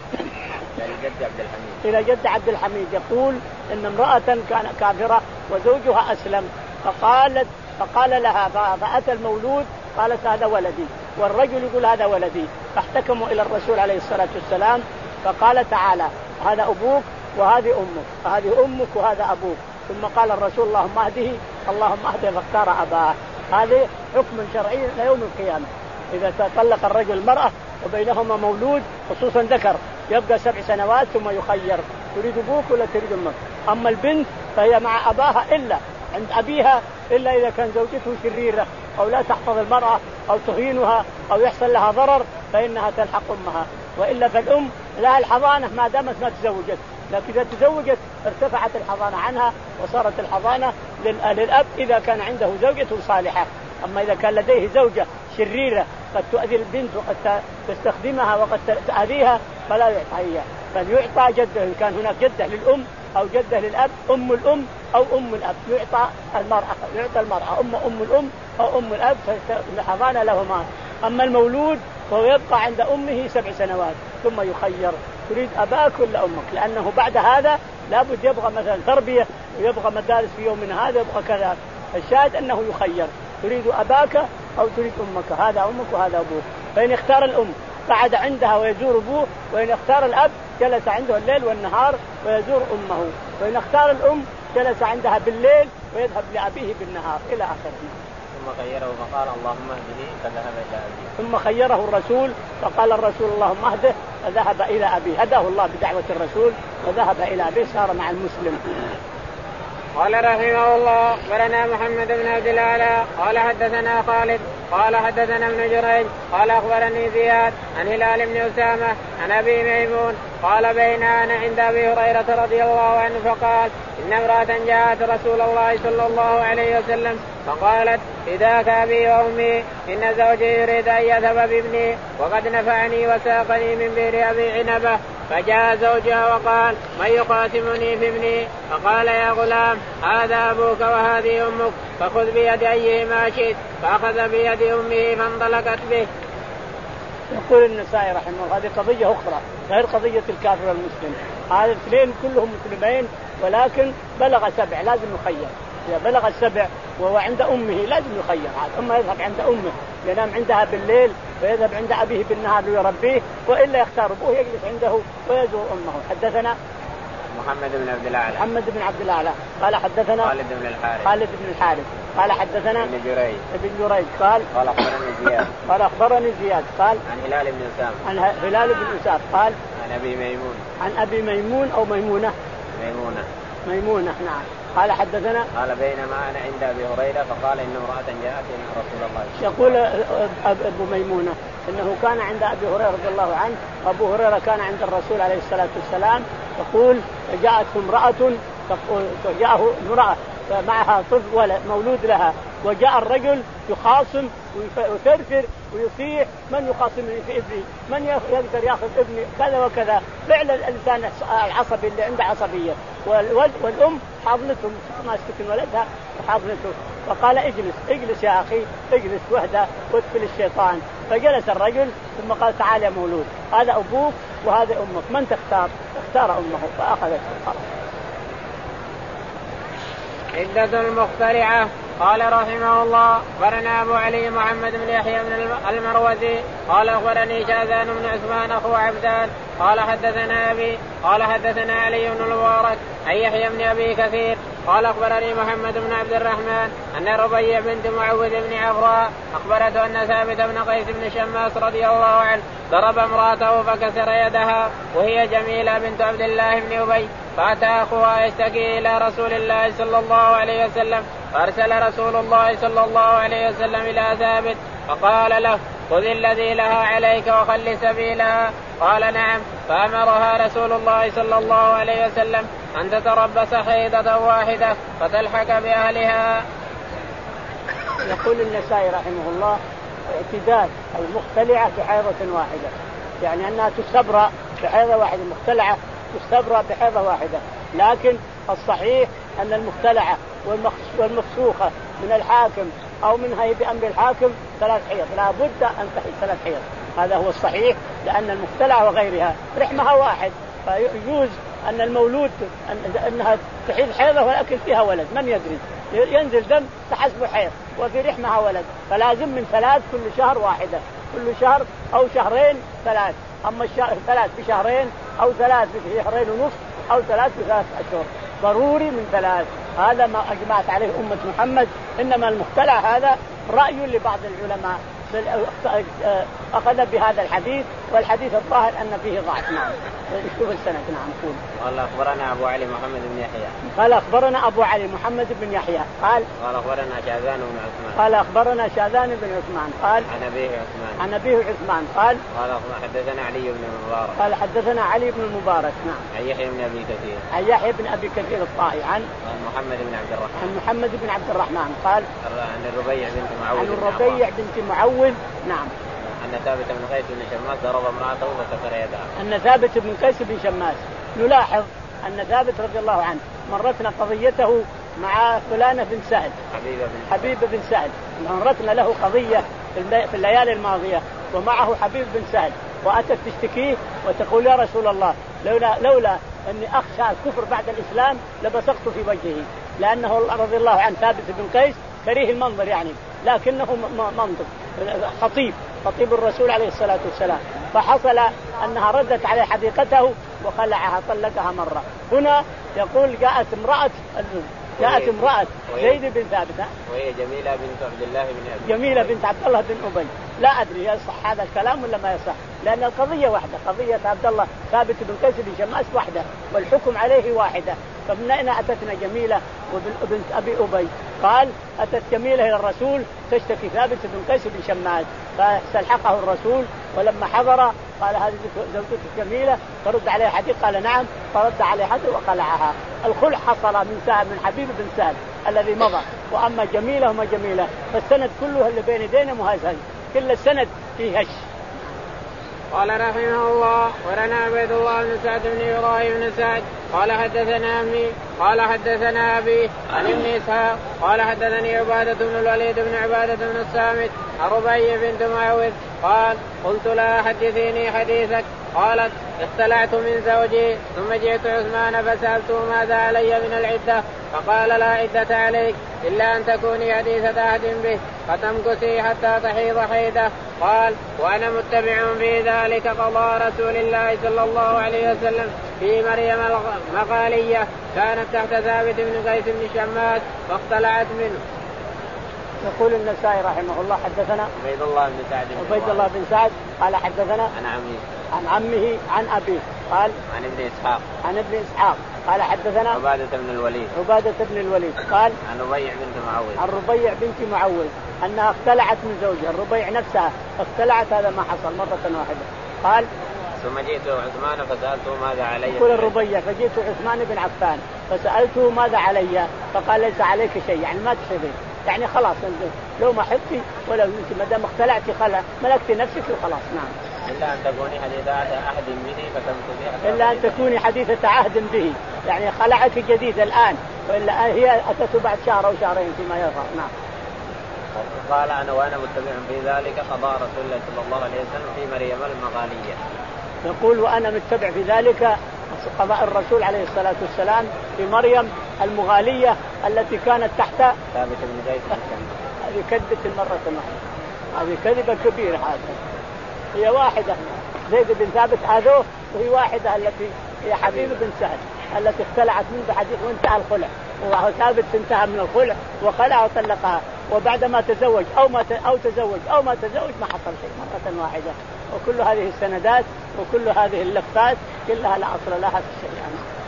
جد عبد الحميد إلى جد عبد الحميد يقول إن امرأة كان كافرة وزوجها أسلم فقالت فقال لها فأتى المولود قالت هذا ولدي والرجل يقول هذا ولدي فاحتكموا إلى الرسول عليه الصلاة والسلام فقال تعالى هذا أبوك وهذه أمك هذه أمك وهذا أبوك ثم قال الرسول اللهم اهده اللهم اهده فاختار أباه. هذا حكم شرعي إلى يوم القيامة. إذا تطلق الرجل المرأة وبينهما مولود خصوصا ذكر يبقى سبع سنوات ثم يخير تريد أبوك ولا تريد أمك. أما البنت فهي مع أباها إلا عند أبيها إلا إذا كان زوجته شريرة أو لا تحفظ المرأة أو تهينها أو يحصل لها ضرر فإنها تلحق أمها وإلا فالأم لها الحضانة ما دامت ما تزوجت لكن إذا تزوجت ارتفعت الحضانة عنها وصارت الحضانة للأب إذا كان عنده زوجة صالحة. أما إذا كان لديه زوجة شريرة قد تؤذي البنت وقد تستخدمها وقد تأذيها فلا يعطى إياه بل يعطى جده إن كان هناك جده للأم أو جده للأب أم الأم أو أم الأب يعطى المرأة يعطى المرأة أم أم الأم أو أم الأب فالحضانة لهما. أما المولود فهو يبقى عند أمه سبع سنوات ثم يخير تريد أباك ولا أمك لأنه بعد هذا لابد يبغى مثلا تربية ويبغى مدارس في يوم هذا يبغى كذا. الشاهد أنه يخير تريد أباك أو تريد أمك هذا أمك وهذا أبوك. فإن اختار الأم قعد عندها ويزور أبوه، وإن اختار الأب جلس عنده الليل والنهار ويزور أمه، وإن اختار الأم جلس عندها بالليل ويذهب لأبيه بالنهار إلى آخره. ثم خيره فقال اللهم اهده فذهب إلى أبيه. ثم خيره الرسول فقال الرسول اللهم اهده فذهب إلى أبيه، هداه الله بدعوة الرسول وذهب إلى أبيه صار مع المسلم. قال رحمه الله أخبرنا محمد بن عبد الأعلى قال حدثنا خالد قال حدثنا ابن جريج قال أخبرني زياد عن هلال بن أسامة عن أبي ميمون قال بين أنا عند أبي هريرة رضي الله عنه فقال إن امرأة جاءت رسول الله صلى الله عليه وسلم فقالت فداك أبي وأمي إن زوجي يريد أن يذهب بابني وقد نفعني وساقني من بئر أبي عنبة. فجاء زوجها وقال من يقاتمني في ابني؟ فقال يا غلام هذا أبوك وهذه أمك فخذ بيد أيهما شئت، فأخذ بيد أمه فانطلقت به. يقول النسائي رحمه الله هذه قضية أخرى غير قضية الكافر والمسلم، هذا الاثنين كلهم مسلمين ولكن بلغ سبع لازم يخير، إذا بلغ السبع وهو عند أمه لازم يخير، أما يذهب عند أمه ينام عندها بالليل ويذهب عند أبيه بالنهار ليربيه، وإلا يختار أبوه يجلس عنده ويزور أمه. حدثنا محمد بن عبد الأعلى محمد بن عبد الأعلى قال حدثنا خالد بن الحارث خالد بن الحارث قال حدثنا ابن جريج ابن جريج قال قال أخبرني زياد قال أخبرني زياد قال عن هلال بن أسامة عن هلال بن أسامة قال عن أبي ميمون عن أبي ميمون أو ميمونة ميمونة ميمونة نعم قال حدثنا قال بينما أنا عند أبي هريرة فقال إن امرأة جاءت إلى رسول الله. يقول أبو ميمونة إنه كان عند أبي هريرة رضي الله عنه، أبو هريرة كان عند الرسول عليه الصلاة والسلام، يقول جاءته امرأة جاءه امرأة معها طفل ولد مولود لها، وجاء الرجل يخاصم ويثرثر ويصيح من يخاصمني في ابني، من يقدر يأخذ ابني كذا وكذا، فعل الإنسان العصبي اللي عنده عصبية، والولد والأم حاضنته ماسكة ولدها وحاضنته، فقال اجلس اجلس يا أخي اجلس وحده وادخل الشيطان. فجلس الرجل ثم قال تعال يا مولود هذا أبوك وهذا أمك من تختار؟ اختار أمه فأخذته. عدة المخترعة. قال رحمه الله أخبرنا أبو علي محمد بن يحيى بن المروزي قال أخبرني شاذان بن عثمان أخو عبدان قال حدثنا أبي قال حدثنا علي بن المبارك عن يحيى بن أبي كثير قال أخبرني محمد بن عبد الرحمن أن ربيع بنت معوذ بن عفراء أخبرته أن ثابت بن قيس بن شماس رضي الله عنه ضرب امرأته فكسر يدها وهي جميلة بنت عبد الله بن أبي، فأتى أخوها يشتكي إلى رسول الله صلى الله عليه وسلم، فأرسل رسول الله صلى الله عليه وسلم إلى ثابت فقال له خذ الذي لها عليك وخل سبيلها. قال نعم، فأمرها رسول الله صلى الله عليه وسلم أن تتربص حيضة واحدة فتلحق بأهلها. يقول النسائي رحمه الله اعتداد المختلعة بحيضة واحدة، يعني أنها تستبرأ بحيضة واحدة، مختلعة تستبرأ بحيضة واحدة، لكن الصحيح أن المختلعة والمفسوخة من الحاكم أو منها بأمر الحاكم ثلاث حيض، لا بد أن تحيض ثلاث حيض، هذا هو الصحيح، لأن المختلعة وغيرها رحمها واحد، فيجوز أن المولود أنها تحيض حيضة ولكن فيها ولد من يدري ينزل دم تحسب حيض وفي رحمها ولد، فلازم من ثلاث كل شهر واحدة، كل شهر أو شهرين ثلاث، أما الشهر ثلاث بشهرين أو ثلاث بشهرين ونصف أو ثلاث بثلاث أشهر، ضروري من ثلاث، هذا ما أجمعت عليه أمة محمد. إنما المختلع هذا رأي لبعض العلماء أخذ بهذا الحديث، والحديث الظاهر أن فيه ضعف. نعم نشوف السنة. نعم قول. قال أخبرنا أبو علي محمد بن يحيى قال أخبرنا أبو علي محمد بن يحيى قال قال أخبرنا شاذان بن عثمان قال أخبرنا شاذان بن عثمان قال عن أبيه عثمان عن أبيه عثمان قال قال حدثنا علي بن المبارك قال حدثنا علي بن المبارك نعم عن يحيى بن أبي كثير عن يحيى بن أبي كثير الطائي عن محمد بن عبد الرحمن عن محمد بن عبد الرحمن قال عن الربيع بنت معوذ عن الربيع بنت معوذ نعم أن ثابت بن قيس بن شماس ضرب امرأته فكسر يدها. أن ثابت بن قيس بن شماس، نلاحظ أن ثابت رضي الله عنه مرتنا قضيته مع فلانة بن سهل حبيبة بن حبيبة بن سهل، مرتنا له قضية في الليالي الماضية ومعه حبيب بن سهل، وأتت تشتكيه وتقول يا رسول الله لولا لولا أني أخشى الكفر بعد الإسلام لبصقت في وجهه، لأنه رضي الله عنه ثابت بن قيس كريه المنظر يعني، لكنه منطق خطيب خطيب الرسول عليه الصلاة والسلام، فحصل أنها ردت عليه حديقته وخلعها طلقها مرة. هنا يقول جاءت امرأة جاءت امرأة زيد بن ثابت وهي جميلة بنت عبد الله بن أبي جميلة بنت عبد الله بن أبي. لا أدري يصح هذا الكلام ولا ما يصح، لأن القضية واحدة، قضية عبد الله ثابت بن قيس بن شماس واحدة والحكم عليه واحدة. فمن أين أتتنا جميلة وبنت أبي أبي؟ قال أتت جميلة إلى الرسول تشتكي ثابت بن قيس بن شماس فاستلحقه الرسول، ولما حضر قال هذه زوجتك جميلة ترد عليه حديث؟ قال نعم، فرد عليه حديث وقلعها. الخلع حصل من سهل من حبيب بن سهل الذي مضى. وأما جميلة وما جميلة فالسند كله اللي بين يدينا مهزهز، كل السند فيه هش. قال رحمه الله ولنا عبيد الله بن سعد بن إبراهيم بن سعد قال حدثنا أمي قال حدثنا أبي عن ابن إسحاق قال حدثني عبادة بن الوليد بن عبادة بن الصامت ربيع بنت معوذ قال قلت لا حدثيني حديثك. قالت اختلعت من زوجي ثم جئت عثمان فسألته ماذا علي من العدة فقال لا عدة عليك إلا أن تكوني حديثة عهد به فتمكثي حتى تحيض حيدة. قال وأنا متبع في ذلك قضاء رسول الله صلى الله عليه وسلم في مريم المغالية كانت تحت ثابت بن قيس بن شماس فاختلعت منه. يقول النسائي رحمه الله حدثنا عبيد الله بن سعد عبيد الله بن سعد قال حدثنا عن عمه عن عمه عن أبيه قال عن ابن إسحاق عن ابن إسحاق قال حدثنا عبادة بن الوليد عبادة بن الوليد قال عن ربيع بنت معوذ عن ربيع بنت معوذ أنها اختلعت من زوجها. الربيع نفسها اختلعت، هذا ما حصل مرة واحدة. قال ثم جئت عثمان فسألته ماذا علي. يقول الربيع فجئت عثمان بن عفان فسألته ماذا علي فقال ليس عليك شيء، يعني ما تحبين، يعني خلاص لو ما حبتي ولو انت ما دام اختلعتي خلا ملكتي نفسك وخلاص. نعم. إلا أن تكوني حديثة عهد به فتمكثي إلا أن تكوني حديثة عهد به، يعني خلعت جديد الآن، وإلا هي أتته بعد شهر أو شهرين فيما يظهر. نعم. قال أنا وأنا متبع في ذلك قضاء رسول الله صلى الله عليه وسلم في مريم المغالية. يقول وأنا متبع في ذلك قضاء الرسول عليه الصلاة والسلام في مريم المغالية التي كانت تحت ثابت بن قيس. هذه كذبة المرة واحدة، هذه كذبة كبيرة. هذه هي واحدة زيد بن ثابت هذوه، وهي واحدة التي هي حبيب بن سهل التي اختلعت منه بحديث وانتهى الخلع، وثابت انتهى من الخلع وخلع وطلقها، وبعدما تزوج أو ما أو تزوج أو ما تزوج ما حصل شيء مرة واحدة. وكل هذه السندات وكل هذه اللفات كلها لا أصل لها في الشريعة.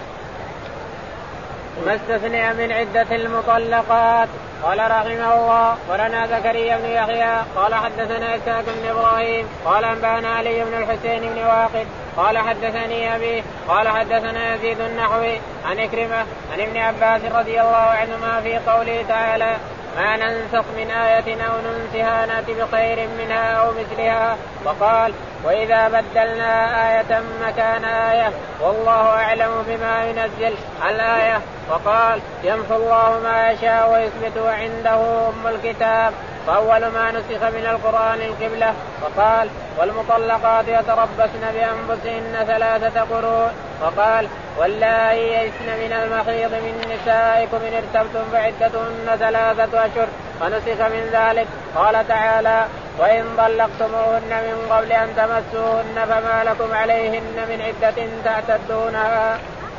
ما استثني من عدة المطلقات. قال رحمه الله ولنا زكريا بن يحيى قال حدثنا إسحاق بن إبراهيم قال أنبأنا علي بن الحسين بن واقد قال حدثني أبي قال حدثنا يزيد النحوي عن إكرمة عن ابن عباس رضي الله عنهما في قوله تعالى ما ننسخ من آية أو ننسها نأتي بخير منها أو مثلها. وقال وإذا بدلنا آية مكان آية والله أعلم بما ينزل الآية. وقال يمحو الله ما يشاء ويثبت وعنده أم الكتاب فأول ما نسخ من القرآن القبلة. وقال والمطلقات يتربصن بأنفسهن ثلاثة قروء. وقال واللائي يئسن من المحيض من نسائكم إن ارتبتم فعدتهن ثلاثة أشهر فنسخ من ذلك. قال تعالى وإن طلقتموهن من قبل أن تمسوهن فما لكم عليهن من عدة تعتدونها.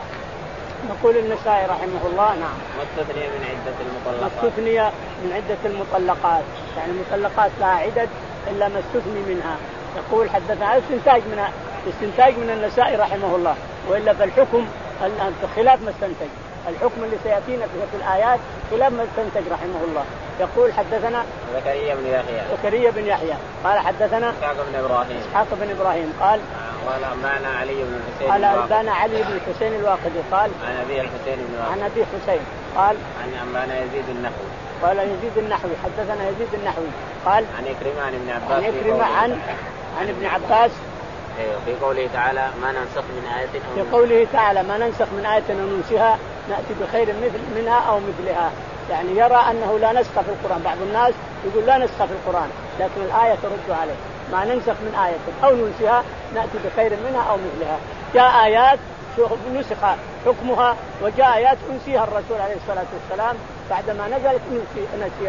نقول النسائي رحمه الله نعم مستثنية من عدة المطلقات. مستثنية من عدة المطلقات، يعني المطلقات لا عدد إلا ما استثني منها. يقول حدثنا استنتاج من استنتاج من النسائي رحمه الله، وإلا فالحكم خلاف ما استنتج. الحكم اللي سيأتينا في الآيات خلاف ما استنتج رحمه الله. يقول حدثنا زكريا بن يحيى زكريا بن يحيى قال حدثنا إسحاق بن إبراهيم إسحاق بن إبراهيم قال قال أنبانا علي بن الحسين قال أنبانا علي بن الحسين الواقدي قال عن أبي الحسين بن الواقدي عن أبي حسين قال عن أنبانا يزيد النحوي قال يزيد النحوي حدثنا يزيد النحوي قال عن إكرمة عن ابن عباس عن إكرمة عن عن ابن عباس في قوله تعالى ما ننسخ من آية في قوله تعالى ما ننسخ من آية ننسها نأتي بخير مثل منها أو مثلها، يعني يرى أنه لا نسخ في القرآن. بعض الناس يقول لا نسخ في القرآن، لكن الآية ترد عليه ما ننسخ من آية أو ننسها نأتي بخير منها أو مثلها. جاء آيات نسخ حكمها وجاء آيات أنسيها الرسول عليه الصلاة والسلام بعدما نزلت نسيها.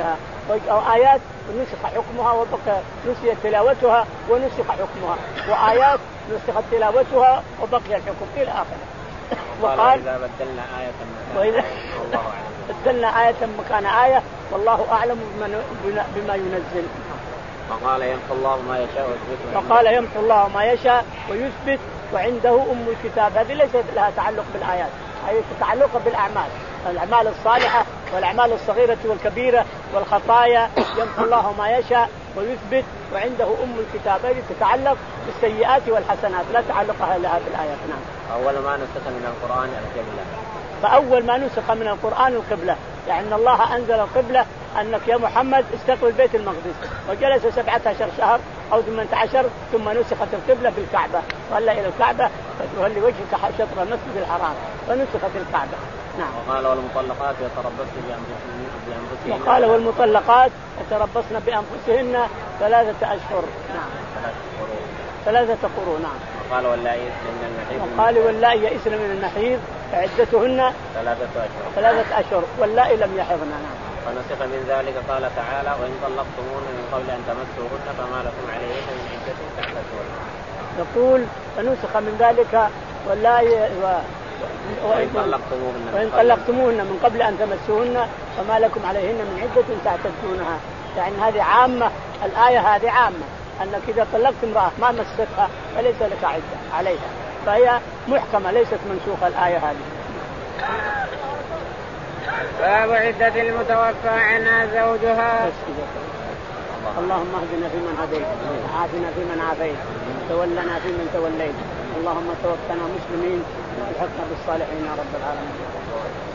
أو آيات نسخ حكمها وبقي نسيت تلاوتها ونسخ حكمها، وآيات نسخت تلاوتها وبقي الحكم إلى آخره. وقال إذا بدلنا آية وإذا الله أعلم بدلنا آية مكان آية والله أعلم بما ينزل. وقال يمحو الله ما يشاء ويثبت وقال يمحو الله ما يشاء ويثبت وعنده أم الكتاب. هذه ليست لها تعلق بالآيات، هي تتعلق بالأعمال، الأعمال الصالحة والأعمال الصغيرة والكبيرة والخطايا. يمحو الله ما يشاء ويثبت وعنده أم الكتاب، هذه تتعلق بالسيئات والحسنات لا تعلق لها بالآيات. نعم. أول ما نسخ من القرآن القبلة. فأول ما نسخ من القرآن القبلة، يعني الله أنزل القبلة أنك يا محمد استقبل بيت المقدس، وجلس سبعة عشر شهر أو ثمانية عشر ثم نسخت القبلة بالكعبة، ولا إلى الكعبة فتولي وجهك شطر المسجد الحرام فنسخت الكعبة. نعم. وقال والمطلقات يتربصن بأنفسهن. وقال والمطلقات يتربصن بأنفسهن ثلاثة أشهر. نعم. ثلاثة قروء. نعم. وقال واللائي يئسن من المحيض. وقال واللائي يئسن من المحيض فعدتهن ثلاثة أشهر. ثلاثة أشهر واللائي لم يحضن. نعم. ونسخ من ذلك قال تعالى وإن طلقتموهن من قبل أن تمسوهن فما لكم عليهن من عدة تعتدون. يقول فنسخ من ذلك واللائي و... وإن طلقتموهن وإن طلقتموهن من قبل أن تمسوهن فما لكم عليهن من عدة تعتدونها. يعني هذه عامة، الآية هذه عامة أنك إذا طلقت امرأة ما مستها فليس لك عدة عليها، فهي محكمة ليست منسوخة الآية هذه. باب عدة المتوفى عنها زوجها. اللهم اهدنا فيمن هديت وعافنا فيمن عافيت وتولنا فيمن توليت، اللهم توفنا مسلمين والحقنا بالصالحين يا رب العالمين.